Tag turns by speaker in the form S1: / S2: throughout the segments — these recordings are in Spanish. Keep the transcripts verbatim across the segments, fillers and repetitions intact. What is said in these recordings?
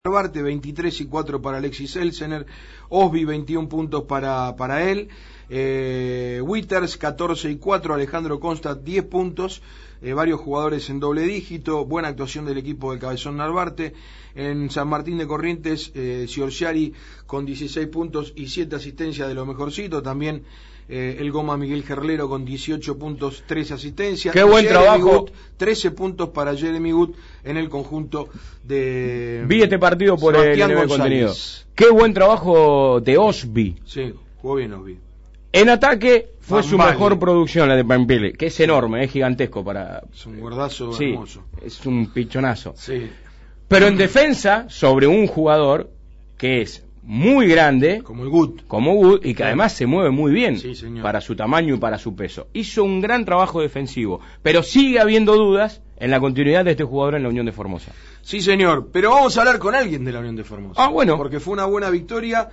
S1: Narvarte, veintitrés y cuatro para Alexis Elsener, Osby veintiún puntos para, para él, eh, Witters catorce y cuatro, Alejandro Constant diez puntos, eh, varios jugadores en doble dígito, buena actuación del equipo del Cabezón Narvarte. En San Martín de Corrientes, eh, Ciorciari con dieciséis puntos y siete asistencias de lo mejorcito, también eh, el Goma Miguel Gerlero con dieciocho puntos, tres asistencias.
S2: Qué buen
S1: Jeremy
S2: trabajo.
S1: Good, trece puntos para Jeremy Good en el conjunto de...
S2: Vi este partido por
S1: Sebastián
S2: el N B
S1: González.
S2: Contenido. Qué buen trabajo de Osby.
S1: Sí, jugó bien Osby.
S2: En ataque fue
S1: Van
S2: su
S1: Baale.
S2: mejor producción, la de Pampile, que es enorme, es gigantesco para...
S1: Es un guardazo
S2: sí,
S1: hermoso.
S2: es un pichonazo.
S1: Sí.
S2: Pero en defensa, sobre un jugador que es muy grande,
S1: Como el Good.
S2: como Wood, y que además se mueve muy bien,
S1: Sí, señor.
S2: para su tamaño y para su peso. Hizo un gran trabajo defensivo, pero sigue habiendo dudas en la continuidad de este jugador en la Unión de Formosa.
S1: Sí, señor. Pero vamos a hablar con alguien de la Unión de Formosa.
S2: Ah, bueno.
S1: Porque fue una buena victoria.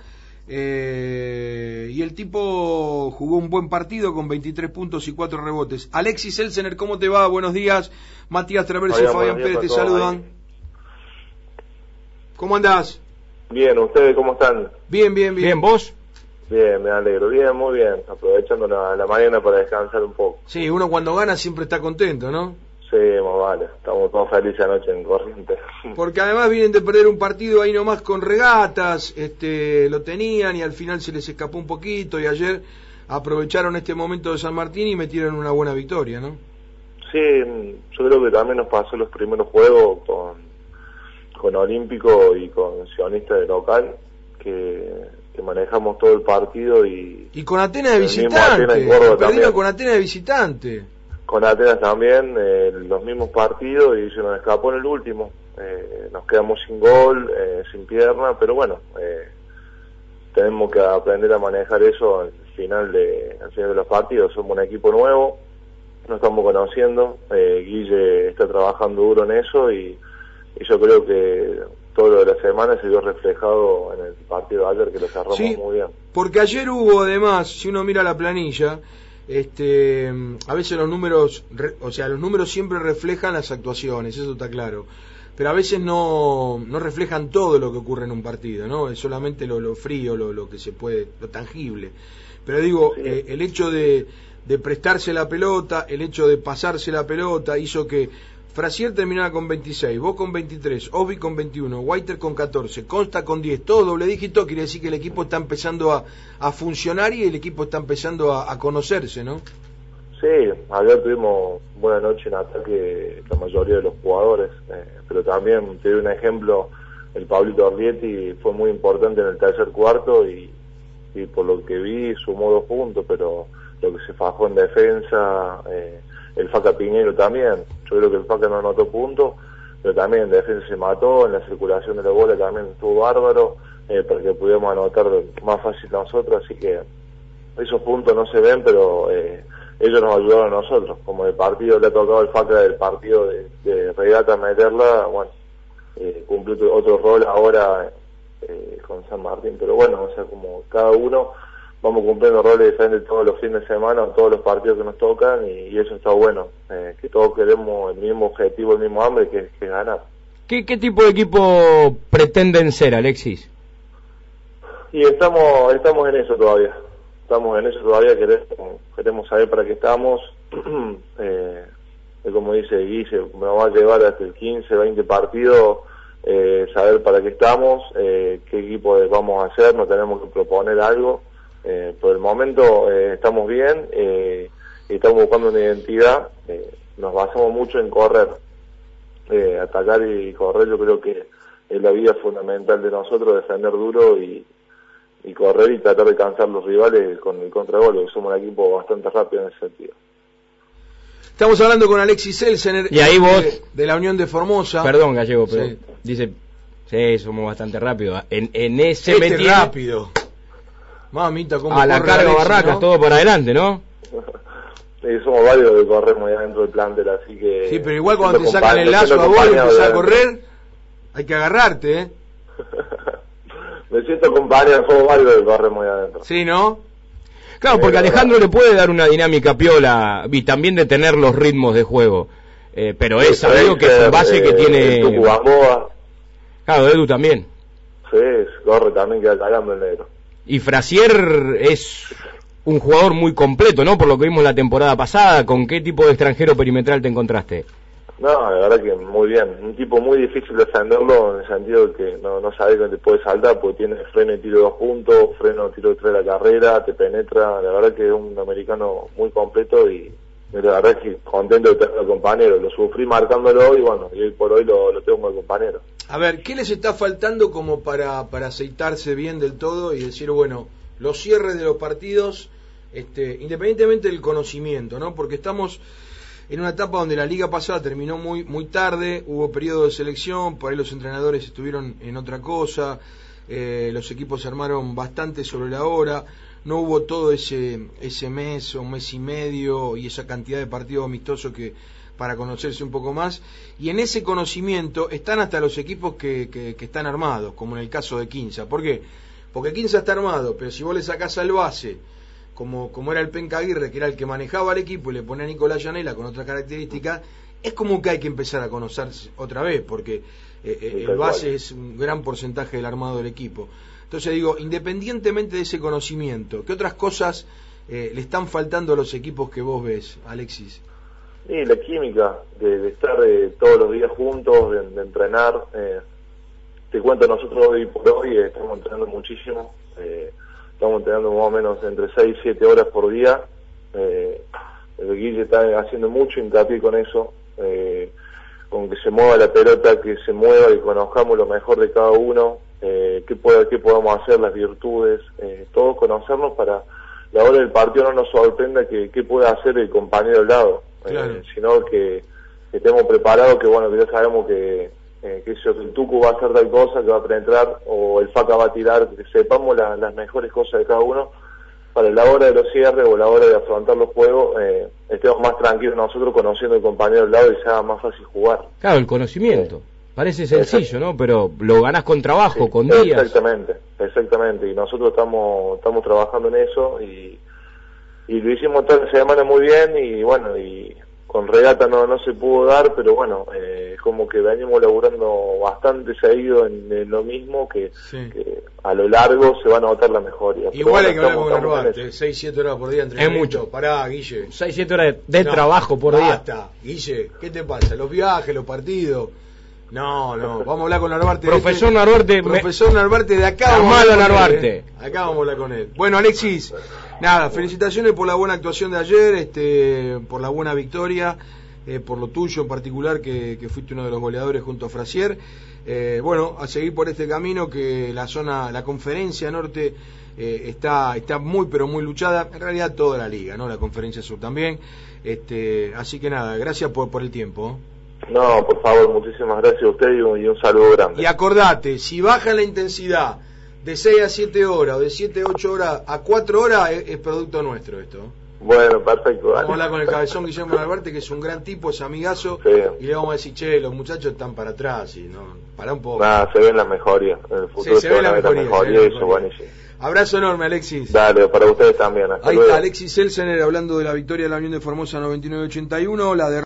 S1: Eh, y el tipo jugó un buen partido con veintitrés puntos y cuatro rebotes. Alexis Elsener, ¿cómo te va? Buenos días. Matías Traverso y
S3: Hola,
S1: Fabián
S3: buenos días
S1: Pérez te
S3: a todos
S1: saludan.
S3: ahí.
S1: ¿Cómo andás?
S3: Bien, ¿ustedes cómo están?
S1: Bien, bien, bien.
S2: Bien, ¿vos?
S3: Bien, me alegro. Bien, muy bien. Aprovechando la, la mañana para descansar un poco.
S1: Sí, uno cuando gana siempre está contento, ¿no?
S3: Sí, más vale. Estamos todos felices anoche en Corrientes.
S1: Porque además vienen de perder un partido ahí nomás con Regatas, este, lo tenían y al final se les escapó un poquito y ayer aprovecharon este momento de San Martín y metieron una buena victoria, ¿no?
S3: Sí, yo creo que también nos pasó los primeros juegos con, con Olímpico y con Sionista de local, que, que manejamos todo el partido y...
S1: Y con Atenas de
S3: El mismo
S1: visitante,
S3: Atenas en Córdoba
S1: perdieron
S3: también.
S1: con Atenas de visitante.
S3: Con Atenas también, eh, los mismos partidos y se nos escapó en el último. Eh, nos quedamos sin gol, eh, sin pierna, pero bueno, eh, tenemos que aprender a manejar eso al final de, al final de los partidos. Somos un equipo nuevo, nos estamos conociendo, eh, Guille está trabajando duro en eso y, y yo creo que todo lo de la semana se vio reflejado en el partido de ayer, que lo cerramos
S1: Sí,
S3: muy bien.
S1: porque ayer hubo además, si uno mira la planilla, este, a veces los números, re- o sea, los números siempre reflejan las actuaciones, eso está claro, pero a veces no, no reflejan todo lo que ocurre en un partido, ¿no? Es solamente lo, lo frío, lo, lo que se puede, lo tangible. Pero digo,
S3: Sí.
S1: eh, el hecho de, de prestarse la pelota, el hecho de pasarse la pelota, hizo que Frasier terminara con veintiséis, vos con veintitrés, Osby con veintiuno, Whiter con catorce, Consta con diez, todo doble dígito, quiere decir que el equipo está empezando a, a funcionar y el equipo está empezando a, a conocerse, ¿no?
S3: Sí, ayer tuvimos buena noche en ataque la mayoría de los jugadores, eh, pero también te doy un ejemplo, el Pablito Orlietti fue muy importante en el tercer cuarto y, y por lo que vi sumó dos puntos, pero lo que se fajó en defensa, eh, el Faca Piñero también, yo creo que el Faca no anotó puntos, pero también en defensa se mató, en la circulación de la bola también estuvo bárbaro, eh, para que pudiéramos anotar más fácil nosotros, así que esos puntos no se ven, pero eh, ellos nos ayudaron a nosotros, como el partido le ha tocado el Faca del partido de, de regata meterla, bueno, eh, cumplió otro, otro rol ahora eh, con San Martín, pero bueno, o sea, como cada uno vamos cumpliendo roles diferentes todos los fines de semana, todos los partidos que nos tocan y, y eso está bueno, eh, que todos queremos el mismo objetivo, el mismo hambre, que es que ganar.
S2: ¿Qué, ¿Qué tipo de equipo pretenden ser, Alexis?
S3: Y estamos estamos en eso todavía, estamos en eso todavía, queremos, queremos saber para qué estamos, eh, como dice Guille, me va a llevar hasta el quince, veinte partidos, eh, saber para qué estamos, eh, qué equipo vamos a hacer, no tenemos que proponer algo. Eh, por el momento eh, estamos bien, eh, y estamos buscando una identidad, eh, nos basamos mucho en correr, eh, atacar y correr, yo creo que es la vida fundamental de nosotros, defender duro y, y correr y tratar de cansar los rivales con el contragolpe, que somos un equipo bastante rápido en ese sentido.
S1: Estamos hablando con Alexis Elsener,
S2: Y ahí vos-
S1: de, de la Unión de Formosa.
S2: Perdón, Gallego, pero
S1: Sí.
S2: dice, sí, somos bastante rápidos. En, en ese
S1: Este
S2: metido
S1: rápido. Mamita, cómo
S2: a la
S1: corre
S2: carga
S1: Alexis,
S2: barracas,
S1: ¿no?
S2: todo para adelante, ¿no?
S3: Sí, somos varios que corremos ya dentro del plantel, así que...
S1: Sí, pero igual cuando te
S3: siendo
S1: sacan el
S3: compañero-
S1: lazo a
S3: siendo
S1: vos y
S3: compañero
S1: empezás a
S3: de-
S1: correr, hay que agarrarte, ¿eh?
S3: Me siento compañero, somos varios que corremos ya adentro.
S1: Sí, ¿no?
S2: Claro, porque
S3: Eh,
S2: Alejandro le puede dar una dinámica piola y también detener los ritmos de juego. Eh, pero es sabido que es un base que tiene...
S3: El Tucu Gamboa.
S2: Claro, Edu también.
S3: Sí, corre también, queda cagando el negro.
S2: Y Frazier es un jugador muy completo, ¿no? Por lo que vimos la temporada pasada. ¿Con qué tipo de extranjero perimetral te encontraste?
S3: No, la verdad que muy bien. Un tipo muy difícil de defenderlo en el sentido de que no, no sabe dónde puede saltar porque tiene freno y tiro de dos puntos, freno, tiro de tres de la carrera, te penetra. La verdad que es un americano muy completo y la verdad es que contento de tenerlo compañero. Lo sufrí marcándolo y bueno, y hoy por hoy lo, lo tengo como compañero.
S1: A ver, ¿qué les está faltando como para, para aceitarse bien del todo y decir, bueno, los cierres de los partidos, este, independientemente del conocimiento, ¿no? Porque estamos en una etapa donde la liga pasada terminó muy muy tarde, hubo periodo de selección, por ahí los entrenadores estuvieron en otra cosa, eh, los equipos se armaron bastante sobre la hora, no hubo todo ese ese mes o un mes y medio y esa cantidad de partidos amistosos que para conocerse un poco más, y en ese conocimiento están hasta los equipos que, que, que están armados, como en el caso de Quinza. ¿Por qué? Porque Quinza está armado, pero si vos le sacás al base, como, como era el Penca Aguirre, que era el que manejaba el equipo, y le pone a Nicolás Llanela con otra característica, es como que hay que empezar a conocerse otra vez, porque eh, el base es un gran porcentaje del armado del equipo. Entonces digo, independientemente de ese conocimiento, ¿qué otras cosas eh, le están faltando a los equipos que vos ves, Alexis?
S3: Sí, la química, de, de estar eh, todos los días juntos, de, de entrenar. Eh, te cuento, nosotros hoy por hoy eh, estamos entrenando muchísimo. Eh, estamos entrenando más o menos entre seis y siete horas por día. Eh, el Guille está haciendo mucho hincapié con eso, eh, con que se mueva la pelota, que se mueva y conozcamos lo mejor de cada uno, eh, qué, puede, qué podemos hacer, las virtudes, eh, todos conocernos para la hora del partido no nos sorprenda que qué puede hacer el compañero al lado. Claro. Eh, sino que, que estemos preparados, que bueno, que ya sabemos que, eh, que si el Tucu va a hacer tal cosa, que va a penetrar, o el Faca va a tirar, que sepamos la, las mejores cosas de cada uno, para la hora de los cierres o la hora de afrontar los juegos, eh, estemos más tranquilos nosotros conociendo al compañero al lado y sea más fácil jugar.
S2: Claro, el conocimiento. Eh, Parece sencillo, Exacto. ¿no? Pero lo ganás con trabajo, sí, con días.
S3: Exactamente, exactamente. Y nosotros estamos, estamos trabajando en eso y y lo hicimos toda la semana muy bien y bueno, y con regata no no se pudo dar, pero bueno, eh, como que venimos laburando bastante seguido en, en lo mismo, que, sí. que a lo largo se va a notar la mejoría.
S1: Igual hay que hablar con Narvarte, seis siete horas por día
S2: es mucho.
S1: Pará, Guille.
S2: seis siete horas de, de no, trabajo por
S1: basta,
S2: día.
S1: Basta, Guille, ¿qué te pasa? Los viajes, los partidos... No, no, vamos a hablar con Narvarte.
S2: Profesor este, Narvarte.
S1: Profesor Narvarte, de acá
S2: vamos a hablar con Narvarte.
S1: Él, eh. Acá vamos a hablar con él. Bueno, Alexis, nada, felicitaciones por la buena actuación de ayer, este, por la buena victoria, eh, por lo tuyo en particular, que, que fuiste uno de los goleadores junto a Frazier. Eh, bueno, a seguir por este camino, que la zona, la conferencia norte eh, está, está muy pero muy luchada, en realidad toda la liga, ¿no? La conferencia sur también. Este, así que nada, gracias por, por el tiempo.
S3: No, por favor, muchísimas gracias a usted y un, y un saludo grande.
S1: Y acordate, si baja la intensidad de seis a siete horas o de siete a ocho horas a cuatro horas, es, es producto nuestro esto.
S3: Bueno, perfecto. Dale.
S1: Vamos a hablar con el cabezón Guillermo Narvarte, que es un gran tipo, es amigazo, sí. Y le vamos a decir, che, los muchachos están para atrás, y no, para un poco.
S3: Nada, se ven las mejorías, en el futuro
S1: sí, se, se ven las mejorías,
S3: mejoría, eso, buenísimo.
S1: Abrazo enorme, Alexis.
S3: Dale, para ustedes también. Hasta
S1: Ahí
S3: luego.
S1: Está Alexis Selsener hablando de la victoria de la Unión de Formosa noventa y nueve ochenta y uno, la de